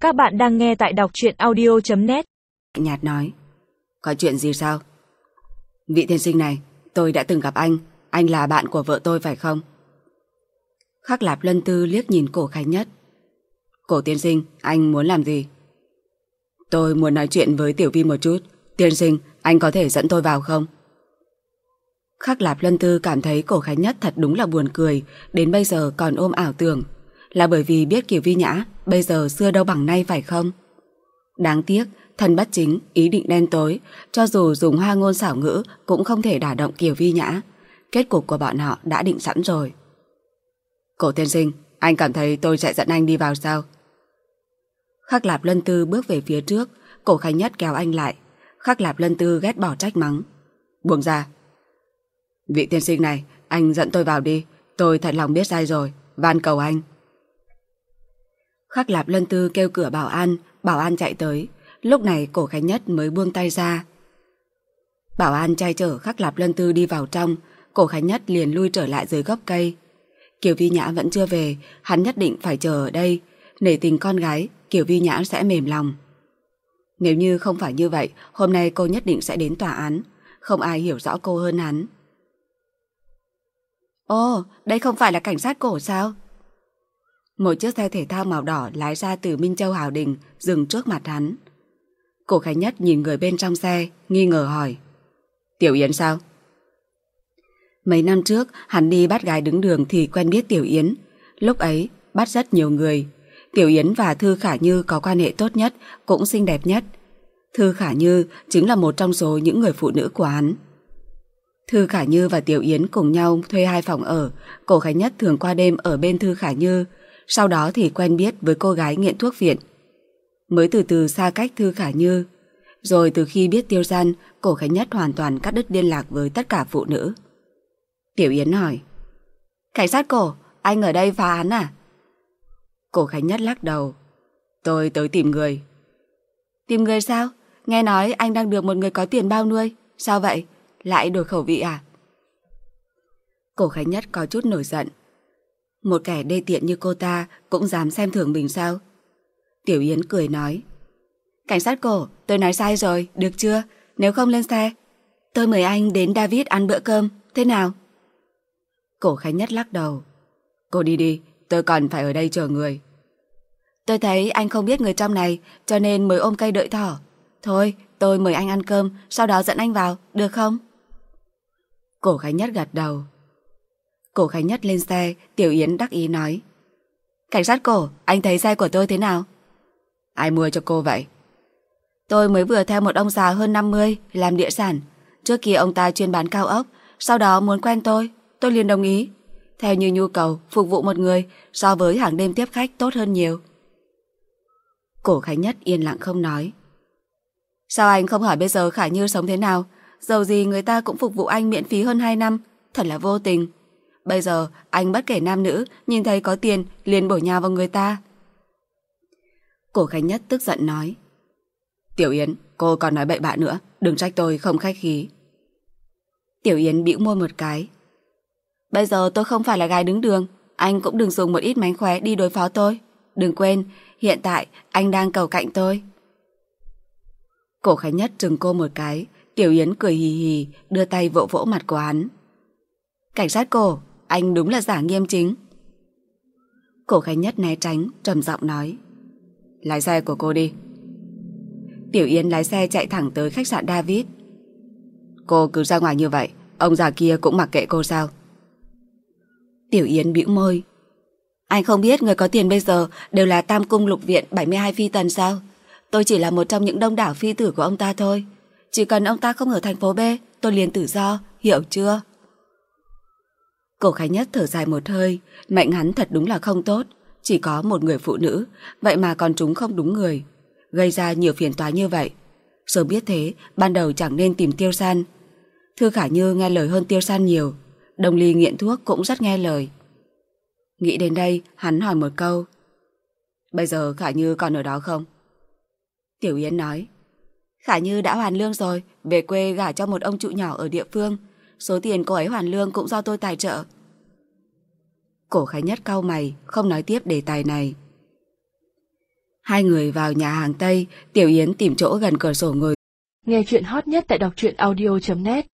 Các bạn đang nghe tại đọc truyện audio.net. Nhạt nói: Có chuyện gì sao? Vị tiên sinh này, tôi đã từng gặp anh là bạn của vợ tôi phải không? Khắc Lạp Lân Tư liếc nhìn Cổ Khánh Nhất. Cổ tiên sinh, anh muốn làm gì? Tôi muốn nói chuyện với Tiểu Vi một chút. Tiên sinh, anh có thể dẫn tôi vào không? Khắc Lạp Lân Tư cảm thấy Cổ Khánh Nhất thật đúng là buồn cười, đến bây giờ còn ôm ảo tưởng. Là bởi vì biết Kiều Vi Nhã bây giờ xưa đâu bằng nay phải không? Đáng tiếc, thân bất chính, ý định đen tối, cho dù dùng hoa ngôn xảo ngữ cũng không thể đả động Kiều Vi Nhã. Kết cục của bọn họ đã định sẵn rồi. Cổ tiên sinh, anh cảm thấy tôi sẽ dẫn anh đi vào sao? Khắc Lạp Lân Tư bước về phía trước, Cổ Khánh Nhất kéo anh lại. Khắc Lạp Lân Tư ghét bỏ trách mắng: Buông ra. Vị tiên sinh này, anh dẫn tôi vào đi. Tôi thật lòng biết sai rồi, van cầu anh. Khắc Lạp Lân Tư kêu cửa bảo an chạy tới. Lúc này Cổ Khánh Nhất mới buông tay ra. Bảo an trai chở Khắc Lạp Lân Tư đi vào trong. Cổ Khánh Nhất liền lui trở lại dưới gốc cây. Kiều Vi Nhã vẫn chưa về, hắn nhất định phải chờ ở đây. Nể tình con gái, Kiều Vi Nhã sẽ mềm lòng. Nếu như không phải như vậy, hôm nay cô nhất định sẽ đến tòa án. Không ai hiểu rõ cô hơn hắn. Ồ, đây không phải là cảnh sát Cổ sao? Một chiếc xe thể thao màu đỏ lái ra từ Minh Châu Hào Đình, dừng trước mặt hắn. Cổ Khánh Nhất nhìn người bên trong xe, nghi ngờ hỏi: Tiểu Yến sao? Mấy năm trước, hắn đi bắt gái đứng đường thì quen biết Tiểu Yến. Lúc ấy, bắt rất nhiều người. Tiểu Yến và Thư Khả Như có quan hệ tốt nhất, cũng xinh đẹp nhất. Thư Khả Như chính là một trong số những người phụ nữ của hắn. Thư Khả Như và Tiểu Yến cùng nhau thuê 2 phòng ở. Cổ Khánh Nhất thường qua đêm ở bên Thư Khả Như, sau đó thì quen biết với cô gái nghiện thuốc viện. Mới từ từ xa cách Thư Khả Như. Rồi từ khi biết Tiêu Gian, Cổ Khánh Nhất hoàn toàn cắt đứt liên lạc với tất cả phụ nữ. Tiểu Yến hỏi: Cảnh sát Cổ, anh ở đây phá án à? Cổ Khánh Nhất lắc đầu: Tôi tới tìm người. Tìm người sao? Nghe nói anh đang được một người có tiền bao nuôi. Sao vậy? Lại đổi khẩu vị à? Cổ Khánh Nhất có chút nổi giận. Một kẻ đê tiện như cô ta cũng dám xem thường mình sao? Tiểu Yến cười nói: Cảnh sát Cổ, tôi nói sai rồi, được chưa? Nếu không lên xe, tôi mời anh đến David ăn bữa cơm, thế nào? Cổ Khánh Nhất lắc đầu: Cô đi đi, tôi còn phải ở đây chờ người. Tôi thấy anh không biết người trong này, cho nên mới ôm cây đợi thỏ. Thôi, tôi mời anh ăn cơm, sau đó dẫn anh vào, được không? Cổ Khánh Nhất gật đầu. Cổ Khánh Nhất lên xe, Tiểu Yến đắc ý nói: Cảnh sát Cổ, anh thấy xe của tôi thế nào? Ai mua cho cô vậy? Tôi mới vừa theo một ông già hơn 50 làm địa sản. Trước kia ông ta chuyên bán cao ốc, sau đó muốn quen tôi liền đồng ý. Theo như nhu cầu, phục vụ một người so với hàng đêm tiếp khách tốt hơn nhiều. Cổ Khánh Nhất yên lặng không nói. Sao anh không hỏi bây giờ Khả Như sống thế nào? Dầu gì người ta cũng phục vụ anh miễn phí hơn 2 năm. Thật là vô tình. Bây giờ anh bất kể nam nữ, nhìn thấy có tiền liền bổ nhào vào người ta. Cổ Khánh Nhất tức giận nói: Tiểu Yến, cô còn nói bậy bạ nữa, đừng trách tôi không khách khí. Tiểu Yến bĩu môi một cái: Bây giờ tôi không phải là gái đứng đường, anh cũng đừng dùng một ít mánh khóe đi đối phó tôi. Đừng quên, hiện tại anh đang cầu cạnh tôi. Cổ Khánh Nhất trừng cô một cái. Tiểu Yến cười hì hì, đưa tay vỗ vỗ mặt của hắn. Cảnh sát Cổ, anh đúng là giả nghiêm chính. Cổ Khánh Nhất né tránh, trầm giọng nói: Lái xe của cô đi. Tiểu Yến lái xe chạy thẳng tới khách sạn David. Cô cứ ra ngoài như vậy, ông già kia cũng mặc kệ cô sao? Tiểu Yến bĩu môi: Anh không biết người có tiền bây giờ đều là Tam Cung Lục Viện 72 phi tần sao? Tôi chỉ là một trong những đông đảo phi tử của ông ta thôi. Chỉ cần ông ta không ở thành phố B, tôi liền tự do, hiểu chưa? Cổ Khánh Nhất thở dài một hơi. Mệnh hắn thật đúng là không tốt. Chỉ có một người phụ nữ, vậy mà còn trúng không đúng người, gây ra nhiều phiền toái như vậy. Sớm biết thế, ban đầu chẳng nên tìm Tiêu San. Thư Khả Như nghe lời hơn Tiêu San nhiều. Đồng Ly nghiện thuốc cũng rất nghe lời. Nghĩ đến đây, hắn hỏi một câu: Bây giờ Khả Như còn ở đó không? Tiểu Yến nói: Khả Như đã hoàn lương rồi, về quê gả cho một ông trụ nhỏ ở địa phương. Số tiền cô ấy hoàn lương cũng do tôi tài trợ. Cổ Khánh Nhất cau mày, không nói tiếp đề tài này. Hai người vào nhà hàng Tây, Tiểu Yến tìm chỗ gần cửa sổ ngồi. Nghe chuyện hot nhất tại đọc truyện audio.net